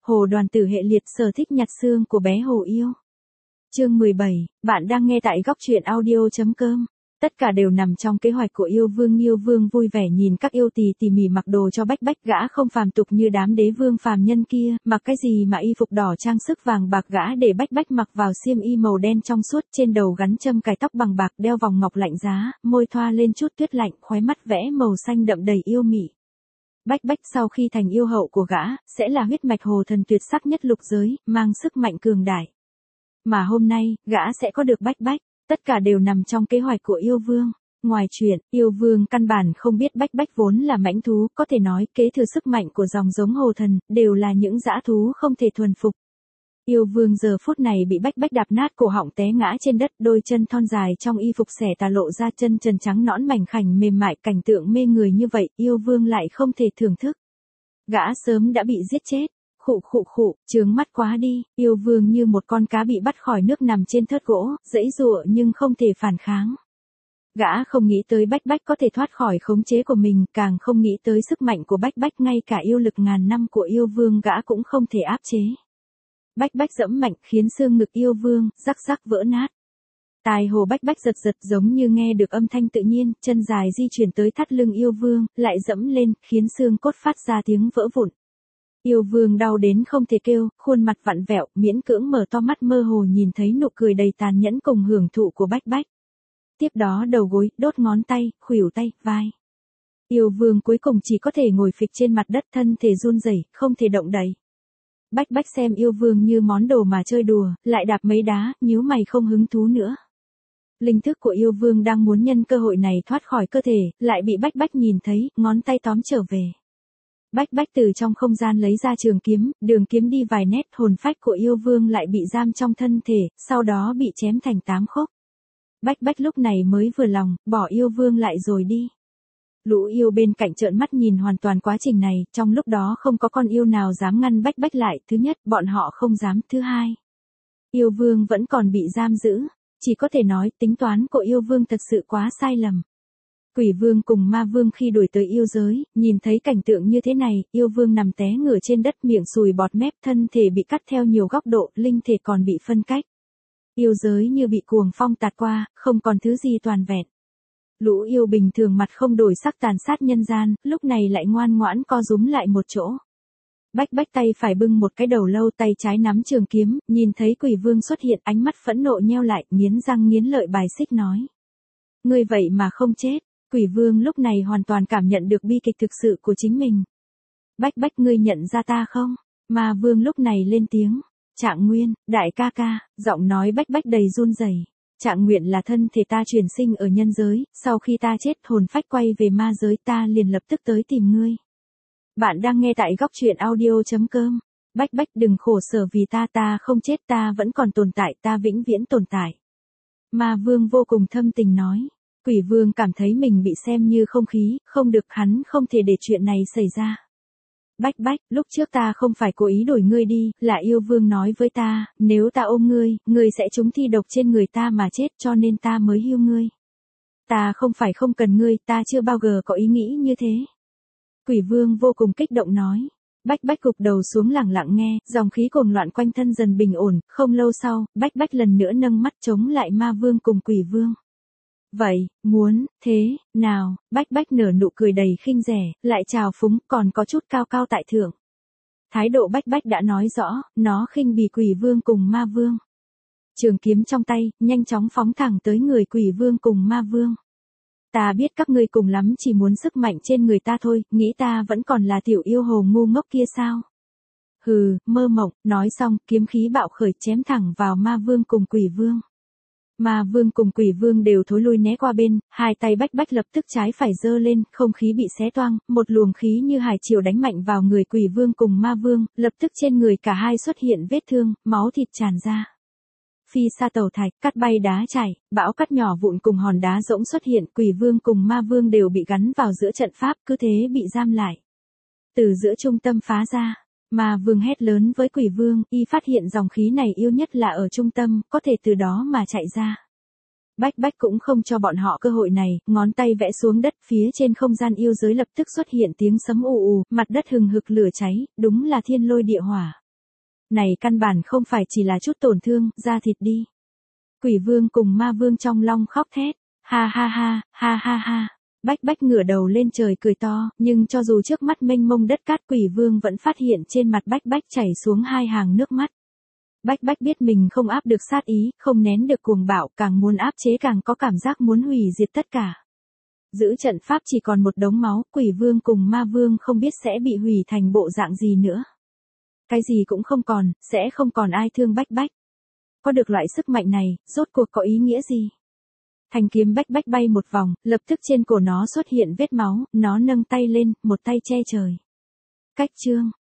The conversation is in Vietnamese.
Hồ Đoàn Tử hệ liệt sở thích nhặt xương của bé Hồ Yêu. Chương 17, bạn đang nghe tại góc truyện audio.com. Tất cả đều nằm trong kế hoạch của Yêu Vương. Yêu Vương vui vẻ nhìn các yêu tỳ tỉ mỉ mặc đồ cho Bách Bách, gã không phàm tục như đám đế vương phàm nhân kia, mặc cái gì mà y phục đỏ trang sức vàng bạc, gã để Bách Bách mặc vào xiêm y màu đen trong suốt, trên đầu gắn châm cài tóc bằng bạc, đeo vòng ngọc lạnh giá, môi thoa lên chút tuyết lạnh, khóe mắt vẽ màu xanh đậm đầy yêu mị. Bách Bách sau khi thành yêu hậu của gã, sẽ là huyết mạch hồ thần tuyệt sắc nhất lục giới, mang sức mạnh cường đại. Mà hôm nay, gã sẽ có được Bách Bách, tất cả đều nằm trong kế hoạch của Yêu Vương. Ngoài chuyện, Yêu Vương căn bản không biết Bách Bách vốn là mãnh thú, có thể nói kế thừa sức mạnh của dòng giống hồ thần, đều là những dã thú không thể thuần phục. Yêu Vương giờ phút này bị Bách Bách đạp nát cổ họng té ngã trên đất, đôi chân thon dài trong y phục xẻ tà lộ ra chân trần trắng nõn mảnh khảnh mềm mại, cảnh tượng mê người như vậy, Yêu Vương lại không thể thưởng thức. Gã sớm đã bị giết chết. Khụ, chướng mắt quá đi, Yêu Vương như một con cá bị bắt khỏi nước nằm trên thớt gỗ, giãy giụa nhưng không thể phản kháng. Gã không nghĩ tới Bách Bách có thể thoát khỏi khống chế của mình, càng không nghĩ tới sức mạnh của Bách Bách, ngay cả yêu lực ngàn năm của Yêu Vương gã cũng không thể áp chế. Bách Bách dẫm mạnh khiến xương ngực Yêu Vương rắc rắc vỡ nát. Tai hồ Bách Bách giật giật giống như nghe được âm thanh tự nhiên, chân dài di chuyển tới thắt lưng Yêu Vương, lại dẫm lên, khiến xương cốt phát ra tiếng vỡ vụn. Yêu Vương đau đến không thể kêu, khuôn mặt vặn vẹo, miễn cưỡng mở to mắt mơ hồ nhìn thấy nụ cười đầy tàn nhẫn cùng hưởng thụ của Bách Bách. Tiếp đó đầu gối, đốt ngón tay, khuỷu tay, vai. Yêu Vương cuối cùng chỉ có thể ngồi phịch trên mặt đất, thân thể run rẩy, không thể động đậy. Bách Bách xem Yêu Vương như món đồ mà chơi đùa, lại đạp mấy đá, nhíu mày không hứng thú nữa. Linh thức của Yêu Vương đang muốn nhân cơ hội này thoát khỏi cơ thể, lại bị Bách Bách nhìn thấy, ngón tay tóm trở về. Bách Bách từ trong không gian lấy ra trường kiếm, đường kiếm đi vài nét, hồn phách của Yêu Vương lại bị giam trong thân thể, sau đó bị chém thành 8 khúc. Bách Bách lúc này mới vừa lòng, bỏ Yêu Vương lại rồi đi. Lũ yêu bên cạnh trợn mắt nhìn hoàn toàn quá trình này, trong lúc đó không có con yêu nào dám ngăn Bách Bách lại, thứ nhất, bọn họ không dám, thứ hai. Yêu Vương vẫn còn bị giam giữ, chỉ có thể nói tính toán của Yêu Vương thật sự quá sai lầm. Quỷ Vương cùng Ma Vương khi đuổi tới yêu giới, nhìn thấy cảnh tượng như thế này, Yêu Vương nằm té ngửa trên đất, miệng sùi bọt mép, thân thể bị cắt theo nhiều góc độ, linh thể còn bị phân cách. Yêu giới như bị cuồng phong tạt qua, không còn thứ gì toàn vẹn. Lũ yêu bình thường mặt không đổi sắc tàn sát nhân gian, lúc này lại ngoan ngoãn co rúm lại một chỗ. Bách Bách tay phải bưng một cái đầu lâu, tay trái nắm trường kiếm, nhìn thấy Quỷ Vương xuất hiện, ánh mắt phẫn nộ nheo lại, nghiến răng nghiến lợi bài xích nói. Ngươi vậy mà không chết. Quỷ Vương lúc này hoàn toàn cảm nhận được bi kịch thực sự của chính mình. Bách Bách, ngươi nhận ra ta không? Ma Vương lúc này lên tiếng. Trạng Nguyên, đại ca ca, giọng nói Bách Bách đầy run rẩy. Trạng Nguyện là thân thể ta truyền sinh ở nhân giới, sau khi ta chết hồn phách quay về ma giới, ta liền lập tức tới tìm ngươi. Bạn đang nghe tại góc truyện audio.com. Bách Bách đừng khổ sở vì ta không chết, ta vẫn còn tồn tại, ta vĩnh viễn tồn tại. Ma Vương vô cùng thâm tình nói. Quỷ Vương cảm thấy mình bị xem như không khí, không được, hắn không thể để chuyện này xảy ra. Bách Bách, lúc trước ta không phải cố ý đuổi ngươi đi, là Yêu Vương nói với ta, nếu ta ôm ngươi, ngươi sẽ trúng thi độc trên người ta mà chết, cho nên ta mới hiêu ngươi. Ta không phải không cần ngươi, ta chưa bao giờ có ý nghĩ như thế. Quỷ Vương vô cùng kích động nói. Bách Bách gục đầu xuống lẳng lặng nghe, dòng khí cuồng loạn quanh thân dần bình ổn, không lâu sau, Bách Bách lần nữa nâng mắt chống lại Ma Vương cùng Quỷ Vương. Vậy, muốn, thế, nào, Bách Bách nở nụ cười đầy khinh rẻ, lại trào phúng, còn có chút cao cao tại thượng. Thái độ Bách Bách đã nói rõ, nó khinh bỉ Quỷ Vương cùng Ma Vương. Trường kiếm trong tay, nhanh chóng phóng thẳng tới người Quỷ Vương cùng Ma Vương. Ta biết các ngươi cùng lắm chỉ muốn sức mạnh trên người ta thôi, nghĩ ta vẫn còn là tiểu yêu hồ ngu ngốc kia sao? Hừ, mơ mộng, nói xong, kiếm khí bạo khởi chém thẳng vào Ma Vương cùng Quỷ Vương. Ma Vương cùng Quỷ Vương đều thối lui né qua bên, hai tay Bách Bách lập tức trái phải giơ lên, không khí bị xé toang, một luồng khí như hải triều đánh mạnh vào người Quỷ Vương cùng Ma Vương, lập tức trên người cả hai xuất hiện vết thương, máu thịt tràn ra. Phi sa tàu thạch, cắt bay đá chảy, bão cắt nhỏ vụn cùng hòn đá rỗng xuất hiện, Quỷ Vương cùng Ma Vương đều bị gắn vào giữa trận pháp, cứ thế bị giam lại. Từ giữa trung tâm phá ra. Ma Vương hét lớn với Quỷ Vương, y phát hiện dòng khí này yếu nhất là ở trung tâm, có thể từ đó mà chạy ra. Bách Bách cũng không cho bọn họ cơ hội này, ngón tay vẽ xuống đất, phía trên không gian yêu giới lập tức xuất hiện tiếng sấm ù ù, mặt đất hừng hực lửa cháy, đúng là thiên lôi địa hỏa. Này căn bản không phải chỉ là chút tổn thương, da thịt đi. Quỷ vương cùng ma vương trong long khóc thét. Ha ha ha, ha ha ha. Bách Bách ngửa đầu lên trời cười to, nhưng cho dù trước mắt mênh mông đất cát, quỷ vương vẫn phát hiện trên mặt Bách Bách chảy xuống 2 hàng nước mắt. Bách Bách biết mình không áp được sát ý, không nén được cuồng bạo, càng muốn áp chế càng có cảm giác muốn hủy diệt tất cả. Giữ trận pháp chỉ còn một đống máu, quỷ vương cùng ma vương không biết sẽ bị hủy thành bộ dạng gì nữa. Cái gì cũng không còn, sẽ không còn ai thương Bách Bách. Có được loại sức mạnh này, rốt cuộc có ý nghĩa gì? Thanh kiếm Bách Bách bay một vòng, lập tức trên cổ nó xuất hiện vết máu, nó nâng tay lên, một tay che trời. Cách chương.